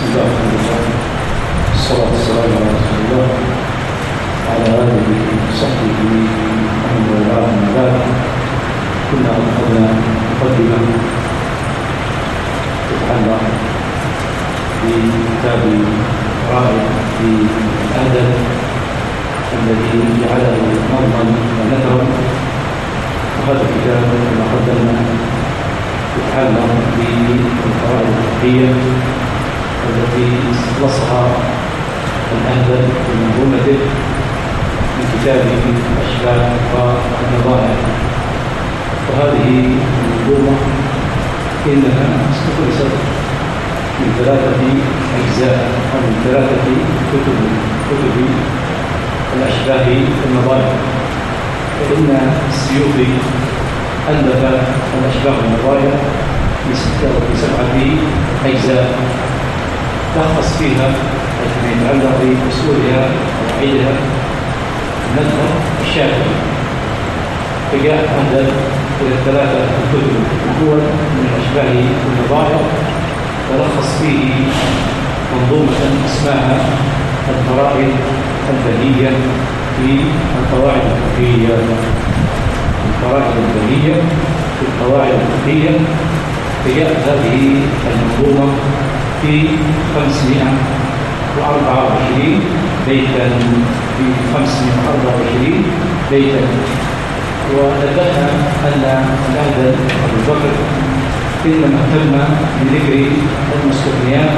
الله الحمد لله والصلاة والسلام على رسول الله وعلى آله وصحبه ومن والاه أما بعد. كنا أخذنا مقدمة تتعلق بكتاب رائع في الأدب الذي جعله نظما ونثرا، وهذا الكتاب كما قدمنا يتعلق بالقواعد الفقهية التي استخلصها الأهدل في منظومته من كتاب الأشباه والنظائر. وهذه المنظومة إنها استخلصت من 3 أجزاء أو من 3 كتب الأشباه والنظائر. فإن السيوطي ألف الأشباه والنظائر في 7 أجزاء لخص فيها فيما يتعلق بأصولها وقواعدها المذهب الشافعي، فجاء أهدل إلى 3 كتب الأول من الأشباه والنظائر ولخص فيه منظومة اسمها الفرائض البهية في القواعد الفقهية. الفرائض البهية في القواعد الفقهية، فجاءت هذه المنظومة في 524 بيتا، في 524 بيتا. ونبهنا أن الأهدل أبو بكر إنما اهتم بذكر المستثنيات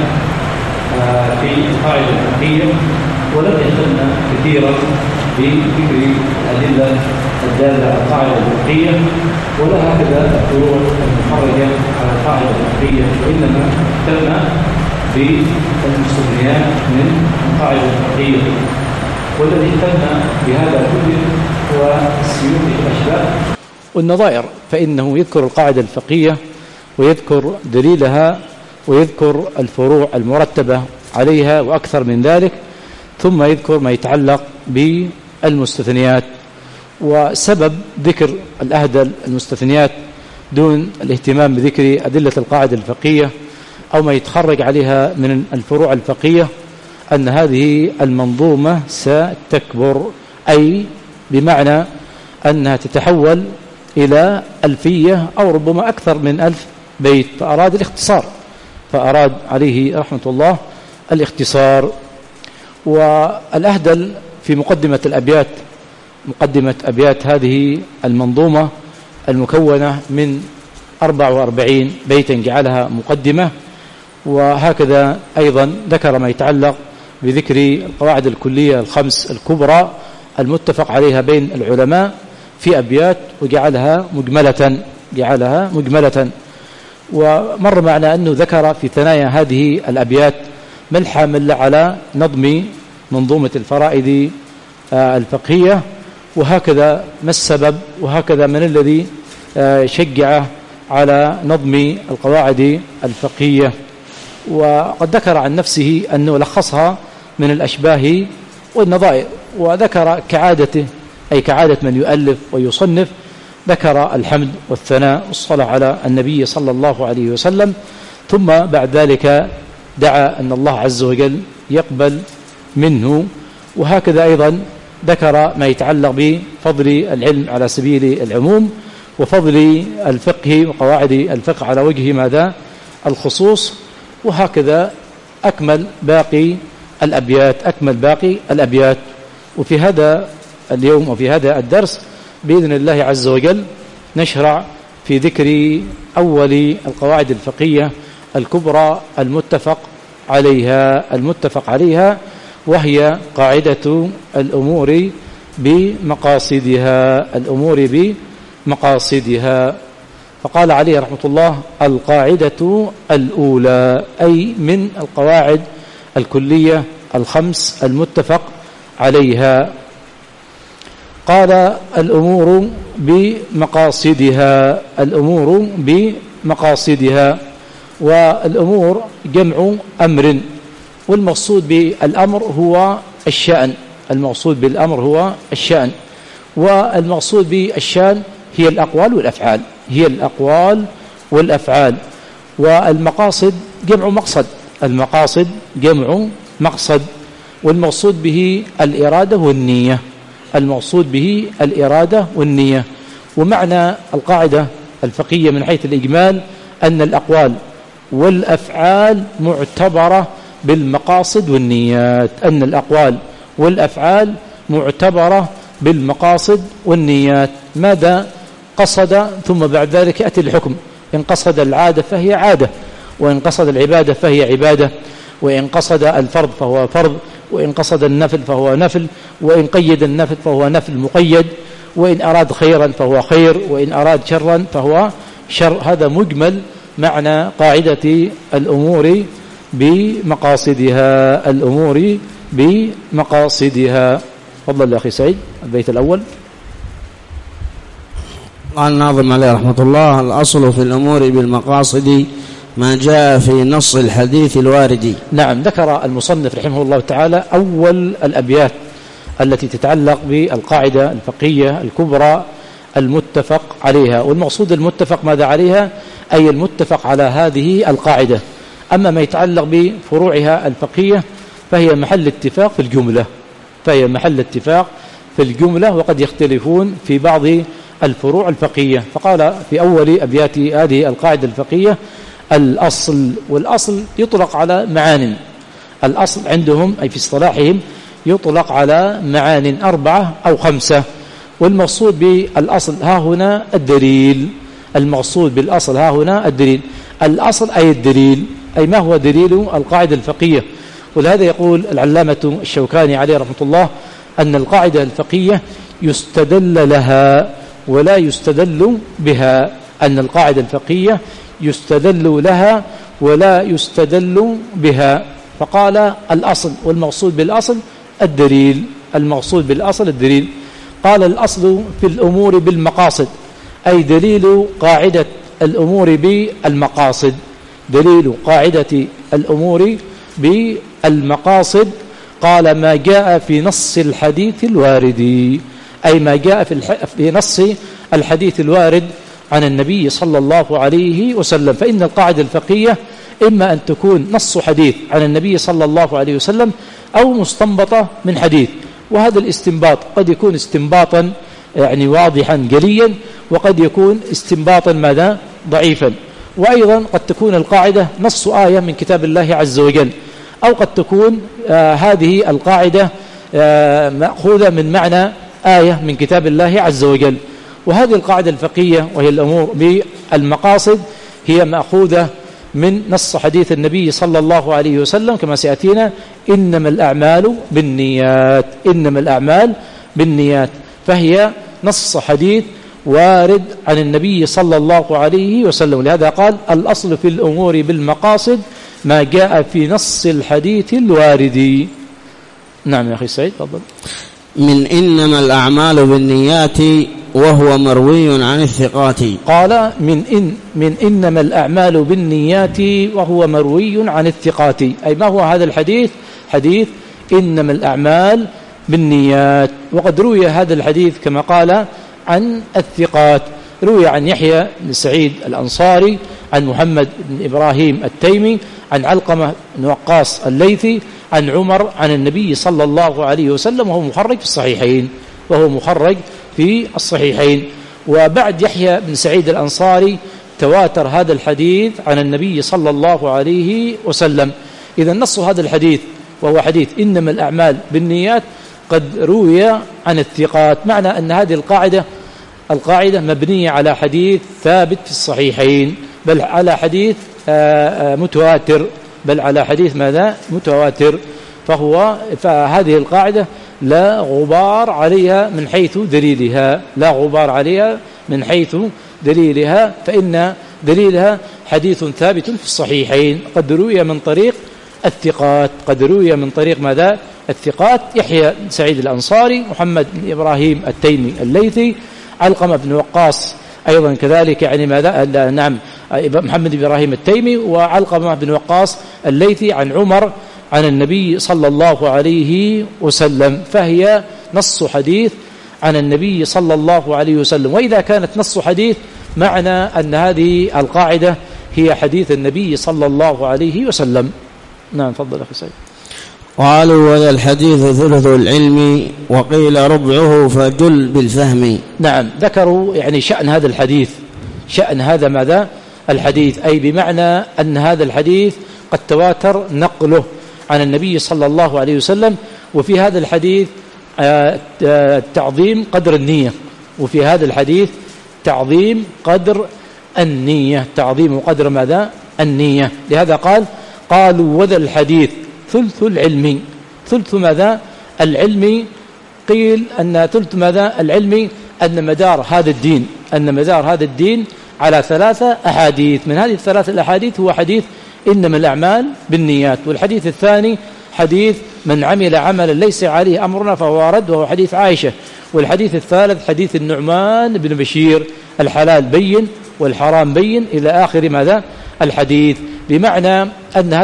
في القاعدة الفقهية ولم يهتم كثيرا بذكر الأدلة الدالة على القاعدة الفقهية ولا هكذا الفروع المخرجة على القاعدة الفقهية، وإنما اهتم بالمستثنيات من القاعدة الفقهية. والذي اهتم بهذا كله هو السيوطي في الأشباه والنظائر، فإنه يذكر القاعدة الفقهية ويذكر دليلها ويذكر الفروع المرتبة عليها وأكثر من ذلك، ثم يذكر ما يتعلق بالمستثنيات. وسبب ذكر الأهدل المستثنيات دون الاهتمام بذكر أدلة القاعدة الفقهية أو ما يتخرج عليها من الفروع الفقهية أن هذه المنظومة ستكبر، أي بمعنى أنها تتحول إلى 1000 أو ربما أكثر من 1000 بيت، فأراد الاختصار، فأراد عليه رحمة الله الاختصار. والأهدل في مقدمة الأبيات، مقدمة أبيات هذه المنظومة المكونة من 44 بيتا جعلها مقدمة، وهكذا أيضا ذكر ما يتعلق بذكر القواعد الكلية الخمس الكبرى المتفق عليها بين العلماء في أبيات وجعلها مجملة. ومر معنا أنه ذكر في ثنايا هذه الأبيات ما الحامل على نظم منظومة الفرائض الفقهية، وهكذا ما السبب، وهكذا من الذي شجع على نظم القواعد الفقهية. وقد ذكر عن نفسه أنه لخصها من الأشباه والنظائر، وذكر كعادته أي كعادة من يؤلف ويصنف، ذكر الحمد والثناء والصلاة على النبي صلى الله عليه وسلم، ثم بعد ذلك دعا أن الله عز وجل يقبل منه. وهكذا أيضا ذكر ما يتعلق بفضل العلم على سبيل العموم وفضل الفقه وقواعد الفقه على وجه ماذا الخصوص. وهكذا أكمل باقي الأبيات. وفي هذا اليوم وفي هذا الدرس بإذن الله عز وجل نشرع في ذكر أول القواعد الفقهية الكبرى المتفق عليها، وهي قاعدة الأمور بمقاصدها. فقال عليه رحمة الله: القاعدة الأولى، أي من القواعد الكلية الخمس المتفق عليها. قال: الأمور بمقاصدها. والأمور جمع أمر، والمقصود بالأمر هو الشأن، والمقصود بالشأن هي الأقوال والأفعال. والمقاصد جمع مقصد، المقاصد جمع مقصد، والمقصود به الإرادة والنية، المقصود به الإرادة والنية. ومعنى القاعدة الفقهية من حيث الإجمال أن الأقوال والأفعال معتبرة بالمقاصد والنيات، أن الأقوال والأفعال معتبرة بالمقاصد والنيات. ماذا قصد؟ ثم بعد ذلك يأتي الحكم. إن قصد العادة فهي عادة، وإن قصد العبادة فهي عبادة، وإن قصد الفرض فهو فرض، وإن قصد النفل فهو نفل، وإن قيد النفل فهو نفل مقيد، وإن أراد خيرا فهو خير، وإن أراد شرا فهو شر. هذا مجمل معنى قاعدة الأمور بمقاصدها، الأمور بمقاصدها. تفضل يا أخي سعيد البيت الأول. قال الناظم عليه رحمة الله: الأصل في الأمور بالمقاصد ما جاء في نص الحديث الوارد. نعم، ذكر المصنف رحمه الله تعالى أول الأبيات التي تتعلق بالقاعدة الفقهية الكبرى المتفق عليها. والمقصود المتفق ماذا عليها؟ أي المتفق على هذه القاعدة. أما ما يتعلق بفروعها الفقهية فهي محل اتفاق في الجملة، فهي محل اتفاق في الجملة، وقد يختلفون في بعض الفروع الفقهية. فقال في أول أبيات هذه القاعدة الفقهية: الأصل. والأصل يطلق على معان، الأصل عندهم أي في اصطلاحهم يطلق على معان 4 أو 5. والمقصود بالأصل ها هنا الدليل، المقصود بالأصل ها هنا الدليل. الأصل أي الدليل، أي ما هو دليل القاعدة الفقهية. ولهذا يقول العلامة الشوكاني عليه رحمة الله أن القاعدة الفقهية يستدل لها ولا يستدل بها، أن القاعدة الفقهية يستدل لها ولا يستدل بها. فقال الأصل، والمقصود بالأصل الدليل، المقصود بالأصل الدليل. قال الأصل في الأمور بالمقاصد، أي دليل قاعدة الأمور بالمقاصد، دليل قاعدة الأمور بالمقاصد. قال ما جاء في نص الحديث الوارد، أي ما جاء في نص الحديث الوارد عن النبي صلى الله عليه وسلم. فإن القاعدة الفقهية إما أن تكون نص حديث عن النبي صلى الله عليه وسلم أو مستنبطة من حديث. وهذا الاستنباط قد يكون استنباطا يعني واضحا جليا، وقد يكون استنباطا ماذا؟ ضعيفا. وأيضا قد تكون القاعدة نص آية من كتاب الله عز وجل، أو قد تكون هذه القاعدة مأخوذة من معنى آية من كتاب الله عز وجل. وهذه القاعدة الفقهية وهي الأمور بالمقاصد هي مأخوذة من نص حديث النبي صلى الله عليه وسلم كما سيأتينا: إنما الأعمال بالنيات، إنما الأعمال بالنيات. فهي نص حديث وارد عن النبي صلى الله عليه وسلم. لهذا قال: الأصل في الأمور بالمقاصد ما جاء في نص الحديث الوارد. نعم يا أخي سعيد تفضل. من إنما الأعمال بالنيات وهو مروي عن الثقات. قال من إنما الأعمال بالنيات وهو مروي عن الثقات، أي ما هو هذا الحديث؟ حديث إنما الأعمال بالنيات. وقد روي هذا الحديث كما قال عن الثقات، روي عن يحيى بن سعيد الأنصاري، عن محمد بن إبراهيم التيمي، عن علقمة بن وقاص الليثي، عن عمر، عن النبي صلى الله عليه وسلم، وهو مخرج في الصحيحين، وهو مخرج في الصحيحين. وبعد يحيى بن سعيد الأنصاري تواتر هذا الحديث عن النبي صلى الله عليه وسلم. إذا نص هذا الحديث وهو حديث إنما الأعمال بالنيات قد روي عن الثقات، معنى أن هذه القاعدة مبنية على حديث ثابت في الصحيحين، بل على حديث متواتر، بل على حديث ماذا؟ متواتر. فهذه القاعدة لا غبار عليها من حيث دليلها، لا غبار عليها من حيث دليلها، فإن دليلها حديث ثابت في الصحيحين قد روي من طريق الثقات، قد روي من طريق ماذا؟ الثقات: يحيى بن سعيد الأنصاري، محمد بن إبراهيم التيمي الليثي، علقمة بن وقاص أيضا كذلك، يعني ماذا؟ نعم، محمد بن إبراهيم التيمي وعلقمة بن وقاص الليثي، عن عمر، عن النبي صلى الله عليه وسلم. فهي نص حديث عن النبي صلى الله عليه وسلم. وإذا كانت نص حديث معنى أن هذه القاعدة هي حديث النبي صلى الله عليه وسلم. نعم تفضل أخي سعيد. قالوا وذا الحديث ثلث العلم وقيل ربعه فجل بالفهم. نعم ذكروا يعني شأن هذا الحديث، شأن هذا ماذا الحديث، أي بمعنى أن هذا الحديث قد تواتر نقله عن النبي صلى الله عليه وسلم. وفي هذا الحديث تعظيم قدر النية، وفي هذا الحديث تعظيم قدر النية، تعظيم قدر ماذا النية. لهذا قالوا وذا الحديث ثلث العلم. ثلث ماذا العلم؟ قيل أن ثلث ماذا العلم أن مدار هذا الدين على 3 أحاديث. من هذه ال3 الأحاديث هو حديث إنما الأعمال بالنيات، والحديث الثاني حديث من عمل عملا ليس عليه أمرنا فهو رد، وهو حديث عائشة. والحديث الثالث حديث النعمان بن بشير الحلال بين والحرام بين إلى آخر ماذا الحديث. بمعنى أن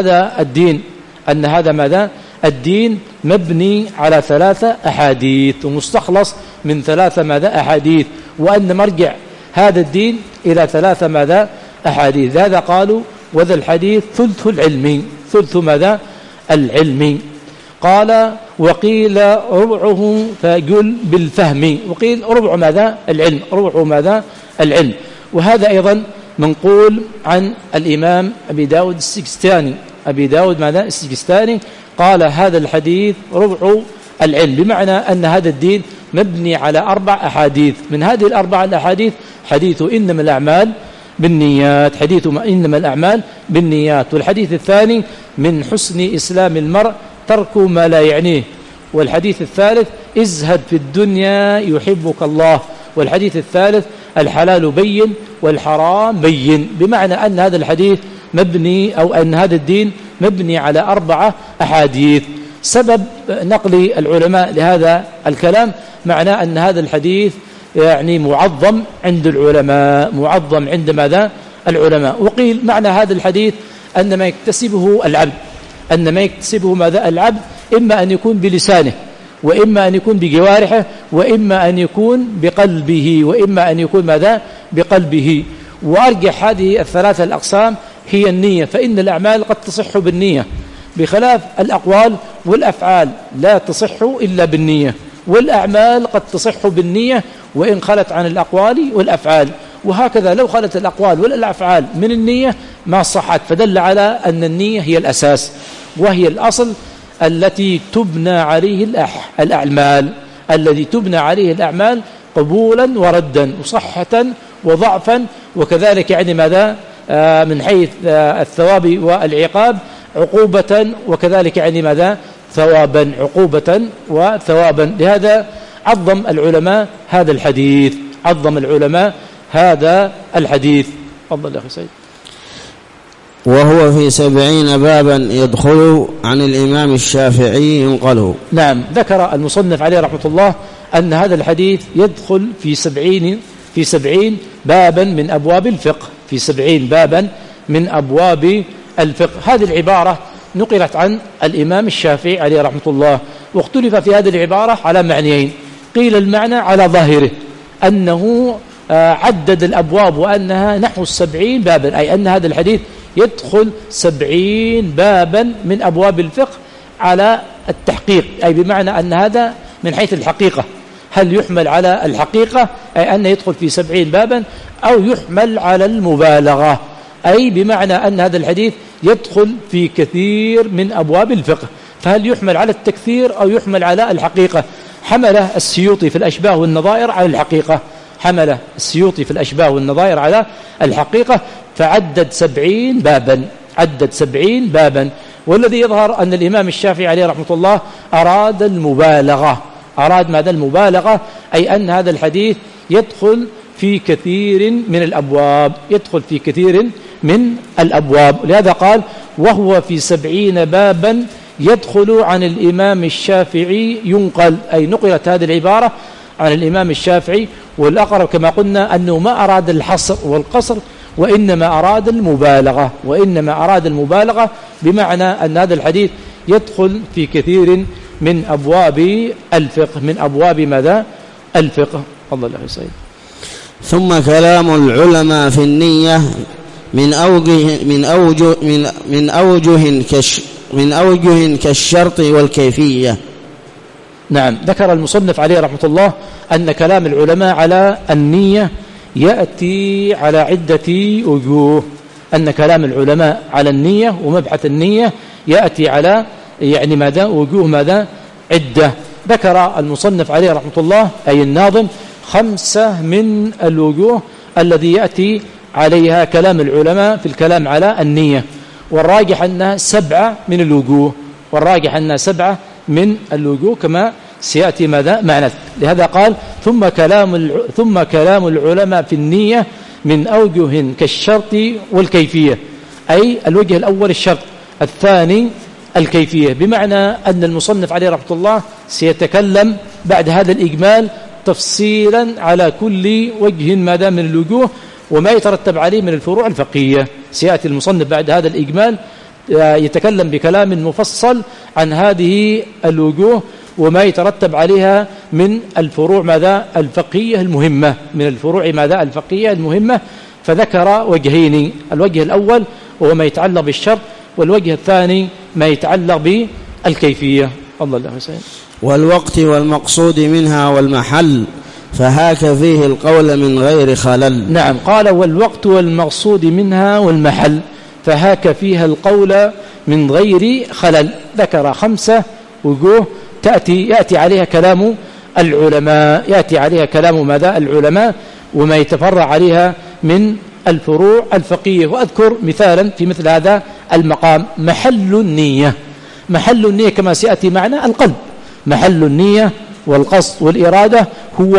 هذا ماذا الدين مبني على 3 أحاديث ومستخلص من 3 ماذا أحاديث، وأن مرجع هذا الدين إلى 3 ماذا أحاديث. هذا قالوا وذا الحديث ثلث العلم. ثلث ماذا العلم. قال وقيل ربعه فجل بالفهم. وقيل ربع ماذا العلم، ربع ماذا العلم. وهذا أيضا منقول عن الإمام أبي داود السجستاني. أبي داود ماذا السجستاني قال هذا الحديث ربع العلم، بمعنى أن هذا الدين مبني على 4 أحاديث. من هذه ال4 الأحاديث حديث إنما الأعمال بالنيات، حديث إنما الأعمال بالنيات. والحديث الثاني من حسن إسلام المرء ترك ما لا يعنيه. والحديث الثالث ازهد في الدنيا يحبك الله. والحديث الثالث الحلال بين والحرام بين. بمعنى أن هذا الحديث مبني أو أن هذا الدين مبني على 4 أحاديث. سبب نقل العلماء لهذا الكلام معناه أن هذا الحديث يعني معظم عند العلماء، معظم عند ماذا العلماء. وقيل معنى هذا الحديث أن ما يكتسبه العبد، أن ما يكتسبه ماذا العبد إما أن يكون بلسانه، وإما أن يكون بجوارحه، وإما أن يكون بقلبه، وإما أن يكون ماذا بقلبه. وأرجح هذه ال3 الأقسام هي النية، فإن الأعمال قد تصح بالنية بخلاف الأقوال والأفعال لا تصح إلا بالنية، والأعمال قد تصح بالنية وإن خلت عن الأقوال والأفعال. وهكذا لو خلت الأقوال والأفعال من النية ما صحت، فدل على أن النية هي الأساس وهي الأصل التي تبنى عليه الأعمال، الذي تبنى عليه الأعمال قبولا وردا وصحة وضعفا، وكذلك يعني ماذا من حيث الثواب والعقاب عقوبة، وكذلك يعني ماذا ثوابا، عقوبة وثوابا. لهذا عظم العلماء هذا الحديث، عظم العلماء هذا الحديث. تفضل يا أخي سيد. وهو في 70 بابا يدخل عن الإمام الشافعي ينقله. نعم ذكر المصنف عليه رحمة الله أن هذا الحديث يدخل في 70 بابا من أبواب الفقه، في 70 بابا من أبواب الفقه. هذه العبارة نقلت عن الإمام الشافعي عليه رحمة الله، واختلف في هذه العبارة على معنيين. قيل المعنى على ظاهره أنه عدد الأبواب وأنها نحو 70 بابا، أي أن هذا الحديث يدخل 70 بابا من أبواب الفقه على التحقيق، أي بمعنى أن هذا من حيث الحقيقة، هل يحمل على الحقيقة أي أنه يدخل في 70 بابا، أو يحمل على المبالغة، أي بمعنى أن هذا الحديث يدخل في كثير من أبواب الفقه، فهل يحمل على التكثير أو يحمل على الحقيقة. حمله السيوطي في الأشباه والنظائر على الحقيقة، حمله السيوطي في الأشباه والنظائر على الحقيقة، فعدد 70 بابا، عدد 70 بابا. والذي يظهر أن الإمام الشافعي عليه رحمة الله أراد المبالغة، أراد ماذا المبالغة، أي أن هذا الحديث يدخل في كثير من الأبواب، يدخل في كثير من الأبواب. لهذا قال وهو في 70 بابا يدخل عن الإمام الشافعي ينقل، أي نقلت هذه العبارة عن الإمام الشافعي. والأقرب كما قلنا أنه ما أراد الحصر والقصر، وإنما أراد المبالغة، وإنما أراد المبالغة، بمعنى أن هذا الحديث يدخل في كثير من أبواب الفقه، من أبواب ماذا الفقه. الله يا سيد. ثم كلام العلماء في النية من أوجه من أوجه كالشرط والكيفية. نعم، ذكر المصنف عليه رحمة الله أن كلام العلماء على النية يأتي على عدة وجوه، أن كلام العلماء على النية ومبحث النية يأتي على يعني ماذا وجوه ماذا عدة. ذكر المصنف عليه رحمة الله أي الناظم 5 من الوجوه الذي يأتي عليها كلام العلماء في الكلام على النية، والراجح أنها 7 من الوجوه، والراجح أنها 7 من الوجوه كما سيأتي ماذا معنى. لهذا قال ثم كلام العلماء في النية من أوجه كالشرط والكيفية، أي الوجه الأول الشرط، الثاني الكيفية، بمعنى أن المصنف عليه رحمة الله سيتكلم بعد هذا الإجمال تفصيلا على كل وجه ماذا من الوجوه وما يترتب عليه من الفروع الفقهية. سيأتي المصنف بعد هذا الإجمال يتكلم بكلام مفصل عن هذه الوجوه وما يترتب عليها من الفروع ماذا الفقهية المهمة، من الفروع ماذا الفقهية المهمة. فذكر وجهين، الوجه الأول وهو ما يتعلق بالشرط، والوجه الثاني ما يتعلق بالكيفية. الله حسين. والوقت والمقصود منها والمحل فهاك فيه القول من غير خلل. نعم، قال والوقت والمقصود منها والمحل فهاك فيها القول من غير خلل. ذكر 5 وجوه يأتي عليها كلام العلماء، يأتي عليها كلام ماذا العلماء وما يتفرع عليها من الفروع الفقهية. وأذكر مثالا في مثل هذا المقام. محل النية، محل النية كما سيأتي معنا القلب، محل النية والقصد والإرادة هو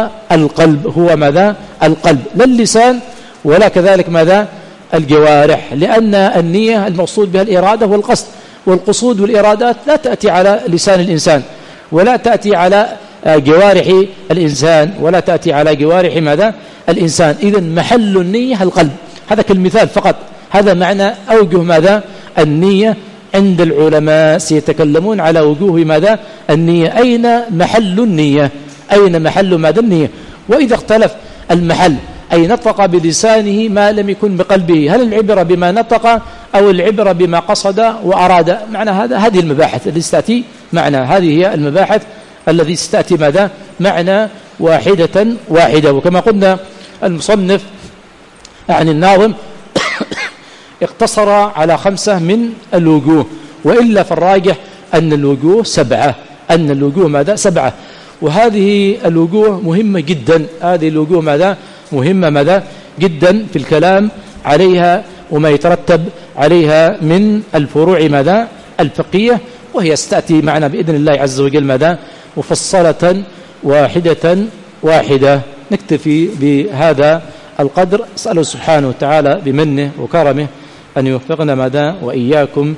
القلب، هو ماذا القلب، لا اللسان ولا كذلك ماذا الجوارح، لأن النية المقصود بها الإرادة والقصد، والقصود والإرادات لا تأتي على لسان الإنسان ولا تأتي على جوارح الإنسان ولا تأتي على جوارح ماذا الإنسان. إذن محل النية القلب، هذا كالمثال فقط. هذا معنى أوجه ماذا النية عند العلماء، سيتكلمون على وجوه ماذا النية، أين محل النية، أين محل ماذا النية. وإذا اختلف المحل أي نطق بلسانه ما لم يكن بقلبه، هل العبرة بما نطق أو العبرة بما قصد وأراد؟ معنى هذه المباحث التي ستأتي معنا، هذه هي المباحث التي ستأتي ماذا معنا واحدة واحدة. وكما قلنا المصنف يعني الناظم اقتصر على 5 من الوجوه، وإلا فالراجح أن الوجوه 7، أن الوجوه ماذا 7. وهذه الوجوه مهمة جدا، هذه الوجوه ماذا مهمة ماذا جدا في الكلام عليها وما يترتب عليها من الفروع ماذا الفقهية، وهي ستأتي معنا بإذن الله عز وجل ماذا مفصلة واحدة واحدة. نكتفي بهذا القدر، أسأله سبحانه وتعالى بمنه وكرمه أن يوفقنا ماذا وإياكم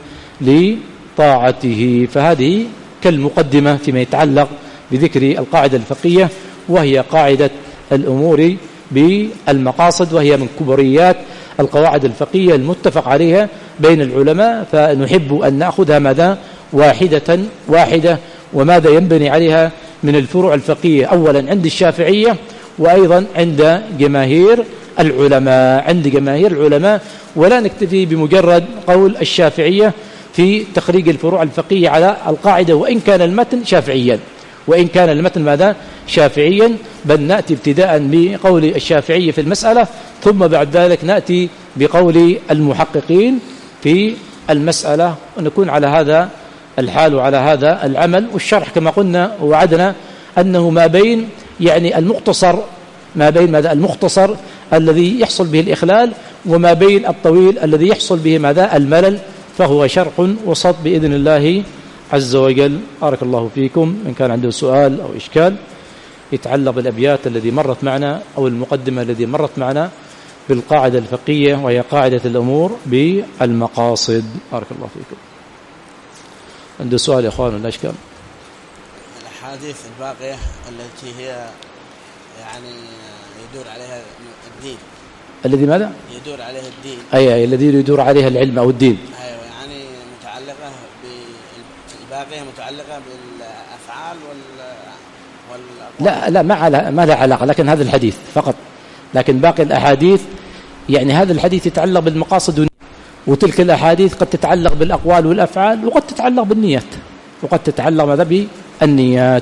لطاعته. فهذه كالمقدمة فيما يتعلق بذكر القاعدة الفقهية، وهي قاعدة الأمور بالمقاصد، وهي من كبريات القواعد الفقهية المتفق عليها بين العلماء، فنحب أن نأخذها ماذا واحدة واحدة، وماذا ينبني عليها من الفروع الفقهية أولا عند الشافعية، وأيضا عند جماهير العلماء، عند جماهير العلماء. ولا نكتفي بمجرد قول الشافعية في تخريج الفروع الفقهية على القاعدة وإن كان المتن شافعيا، وإن كان المتن ماذا شافعيا، بل نأتي ابتداء بقول الشافعية في المسألة، ثم بعد ذلك نأتي بقول المحققين في المسألة، ونكون على هذا الحال وعلى هذا العمل. والشرح كما قلنا ووعدنا أنه ما بين يعني المختصر، ما بين ماذا المختصر الذي يحصل به الإخلال، وما بين الطويل الذي يحصل به ماذا الملل، فهو شرح وسط بإذن الله عز وجل. بارك الله فيكم. إن كان عنده سؤال أو إشكال يتعلق بالأبيات الذي مرت معنا أو المقدمة الذي مرت معنا بالقاعدة الفقهية، وهي قاعدة الأمور بالمقاصد. بارك الله فيكم. عنده سؤال يا أخوان ولا إشكال؟ الأحاديث الباقية التي هي يعني يدور عليها الدين، الذي ماذا؟ يدور عليها الدين، أي الذي يدور عليها العلم أو الدين. أيوة، يعني متعلقة بالباقية، متعلقة بالأفعال لا ما لها علاقة، لكن هذا الحديث فقط، لكن باقي الأحاديث يعني هذا الحديث يتعلق بالمقاصد وتلك الأحاديث قد تتعلق بالأقوال والأفعال وقد تتعلق بالنيات، وقد تتعلق ماذا بالنيات.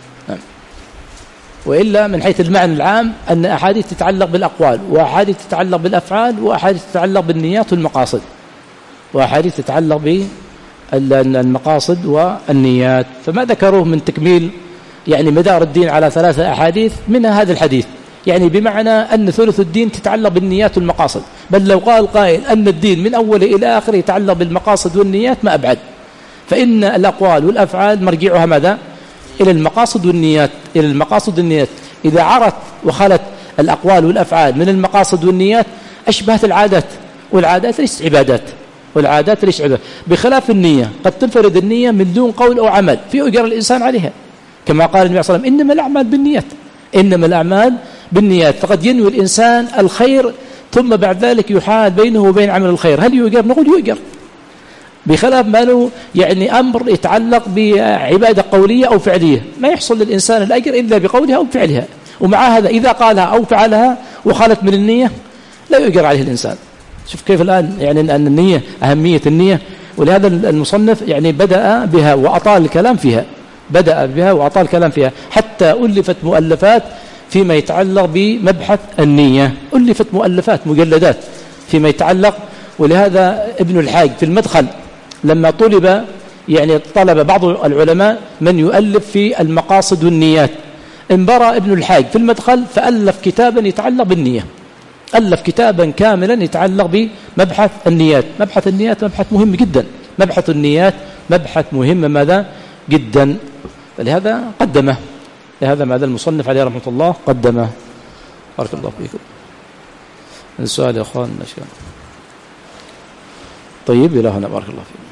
وإلا من حيث المعنى العام أن أحاديث تتعلق بالأقوال، وأحاديث تتعلق بالأفعال، وأحاديث تتعلق بالنيات والمقاصد، وأحاديث تتعلق بالمقاصد والنيات. فما ذكروه من تكميل يعني مدار الدين على 3 أحاديث منها هذا الحديث، يعني بمعنى أن ثلث الدين تتعلق بالنيات والمقاصد. بل لو قال قائل أن الدين من أوله إلى آخره يتعلق بالمقاصد والنيات ما أبعد، فإن الأقوال والأفعال مرجعها ماذا؟ إلى المقاصد والنيات، إلى المقاصد والنيات. إذا عرت وخلت الأقوال والأفعال من المقاصد والنيات أشبهت العادات، والعادات ليست عبادات، والعادات ليست عبادات، بخلاف النية قد تنفرد النية من دون قول أو عمل فيؤجر الإنسان عليها، كما قال النبي صلى الله عليه وسلم إنما الأعمال بالنيات، إنما الأعمال بالنيات. فقد ينوي الإنسان الخير ثم بعد ذلك يحال بينه وبين عمل الخير، هل يؤجر؟ نقول يؤجر، بخلاف ما له يعني أمر يتعلق بعبادة قولية أو فعلية ما يحصل للإنسان الأجر إلا بقولها أو فعلها، ومع هذا إذا قالها أو فعلها وخلت من النية لا يؤجر عليه الإنسان. شوف كيف الآن يعني أن النية أهمية النية، ولهذا المصنف يعني بدأ بها وأطال الكلام فيها، بدأ بها وأطال الكلام فيها، حتى ألفت مؤلفات فيما يتعلق بمبحث النية، ألفت مؤلفات مجلدات فيما يتعلق. ولهذا ابن الحاج في المدخل لما طلب يعني طلب بعض العلماء من يؤلف في المقاصد والنيات، انبرى ابن الحاج في المدخل فألف كتابا يتعلق بالنية، ألف كتابا كاملا يتعلق بمبحث النيات. مبحث النيات مبحث مهم جدا، مبحث النيات مبحث مهم ماذا جدا، فلهذا قدمه، لهذا ماذا المصنف عليه رحمة الله قدمه. بارك الله فيكم. السؤال يا أخوان. طيب إلى هنا، بارك الله فيكم.